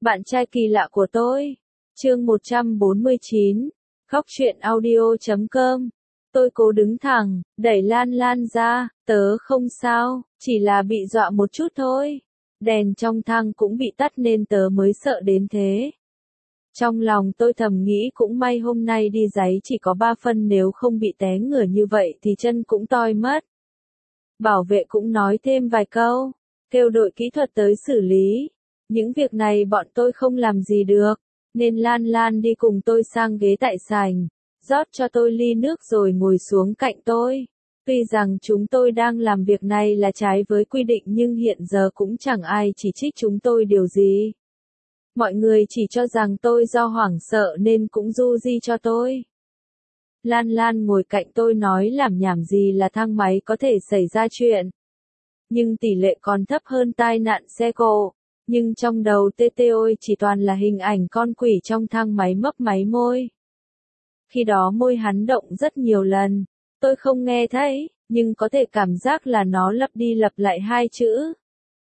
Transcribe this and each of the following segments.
Bạn trai kỳ lạ của tôi. Chương 149. Góc truyện audio.com. Tôi cố đứng thẳng, đẩy Lan Lan ra, tớ không sao, chỉ là bị dọa một chút thôi. Đèn trong thang cũng bị tắt nên tớ mới sợ đến thế. Trong lòng tôi thầm nghĩ cũng may hôm nay đi giấy chỉ có 3 phân, nếu không bị té ngửa như vậy thì chân cũng toi mất. Bảo vệ cũng nói thêm vài câu, kêu đội kỹ thuật tới xử lý. Những việc này bọn tôi không làm gì được, nên Lan Lan đi cùng tôi sang ghế tại sảnh, rót cho tôi ly nước rồi ngồi xuống cạnh tôi. Tuy rằng chúng tôi đang làm việc này là trái với quy định nhưng hiện giờ cũng chẳng ai chỉ trích chúng tôi điều gì. Mọi người chỉ cho rằng tôi do hoảng sợ nên cũng du di cho tôi. Lan Lan ngồi cạnh tôi nói làm nhảm gì là thang máy có thể xảy ra chuyện. Nhưng tỷ lệ còn thấp hơn tai nạn xe cộ. Nhưng trong đầu ôi chỉ toàn là hình ảnh con quỷ trong thang máy mấp máy môi. Khi đó môi hắn động rất nhiều lần. Tôi không nghe thấy, nhưng có thể cảm giác là nó lặp đi lặp lại hai chữ.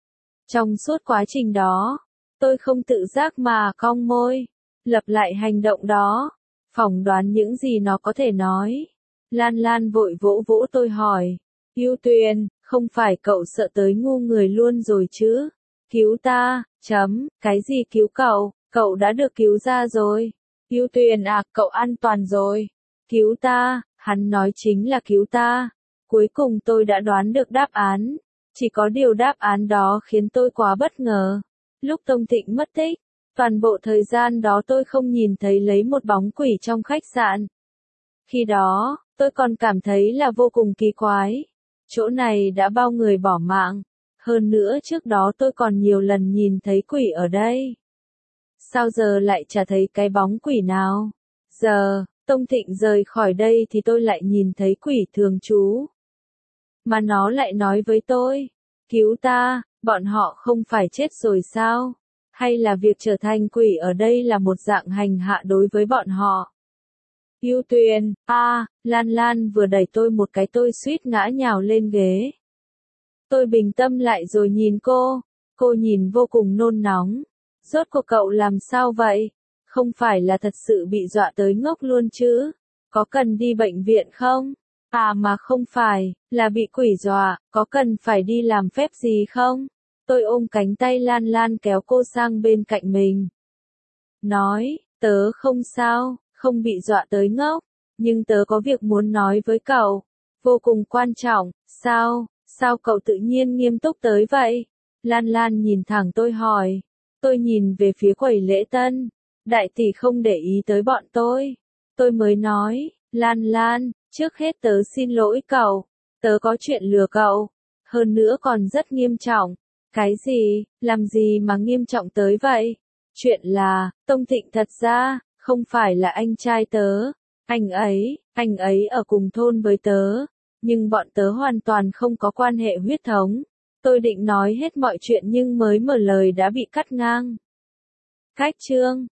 Trong suốt quá trình đó, tôi không tự giác mà cong môi, lặp lại hành động đó, phỏng đoán những gì nó có thể nói. Lan Lan vội vỗ vỗ tôi hỏi, Yêu Tuyền, không phải cậu sợ tới ngu người luôn rồi chứ? Cứu ta, cái gì cứu cậu, cậu đã được cứu ra rồi. Yêu Tuyền à, cậu an toàn rồi. Cứu ta, hắn nói chính là cứu ta. Cuối cùng tôi đã đoán được đáp án. Chỉ có điều đáp án đó khiến tôi quá bất ngờ. Lúc Tông Thịnh mất tích, toàn bộ thời gian đó tôi không nhìn thấy lấy một bóng quỷ trong khách sạn. Khi đó, tôi còn cảm thấy là vô cùng kỳ quái. Chỗ này đã bao người bỏ mạng. Hơn nữa trước đó tôi còn nhiều lần nhìn thấy quỷ ở đây. Sao giờ lại chả thấy cái bóng quỷ nào? Giờ, Tông Thịnh rời khỏi đây thì tôi lại nhìn thấy quỷ thường trú. Mà nó lại nói với tôi, cứu ta, bọn họ không phải chết rồi sao? Hay là việc trở thành quỷ ở đây là một dạng hành hạ đối với bọn họ? Yêu Tuyền, Lan Lan vừa đẩy tôi một cái tôi suýt ngã nhào lên ghế. Tôi bình tâm lại rồi nhìn cô nhìn vô cùng nôn nóng. Rốt cuộc cậu làm sao vậy? Không phải là thật sự bị dọa tới ngốc luôn chứ? Có cần đi bệnh viện không? Mà không phải, là bị quỷ dọa, có cần phải đi làm phép gì không? Tôi ôm cánh tay Lan Lan kéo cô sang bên cạnh mình. Nói, tớ không sao, không bị dọa tới ngốc, nhưng tớ có việc muốn nói với cậu. Vô cùng quan trọng, sao cậu tự nhiên nghiêm túc tới vậy? Lan Lan nhìn thẳng tôi hỏi. Tôi nhìn về phía quầy lễ tân. Đại tỷ không để ý tới bọn tôi. Tôi mới nói, Lan Lan, trước hết tớ xin lỗi cậu. Tớ có chuyện lừa cậu. Hơn nữa còn rất nghiêm trọng. Cái gì, làm gì mà nghiêm trọng tới vậy? Chuyện là, Tông Thịnh thật ra, không phải là anh trai tớ. Anh ấy ở cùng thôn với tớ. Nhưng bọn tớ hoàn toàn không có quan hệ huyết thống. Tôi định nói hết mọi chuyện nhưng mới mở lời đã bị cắt ngang. Cách chương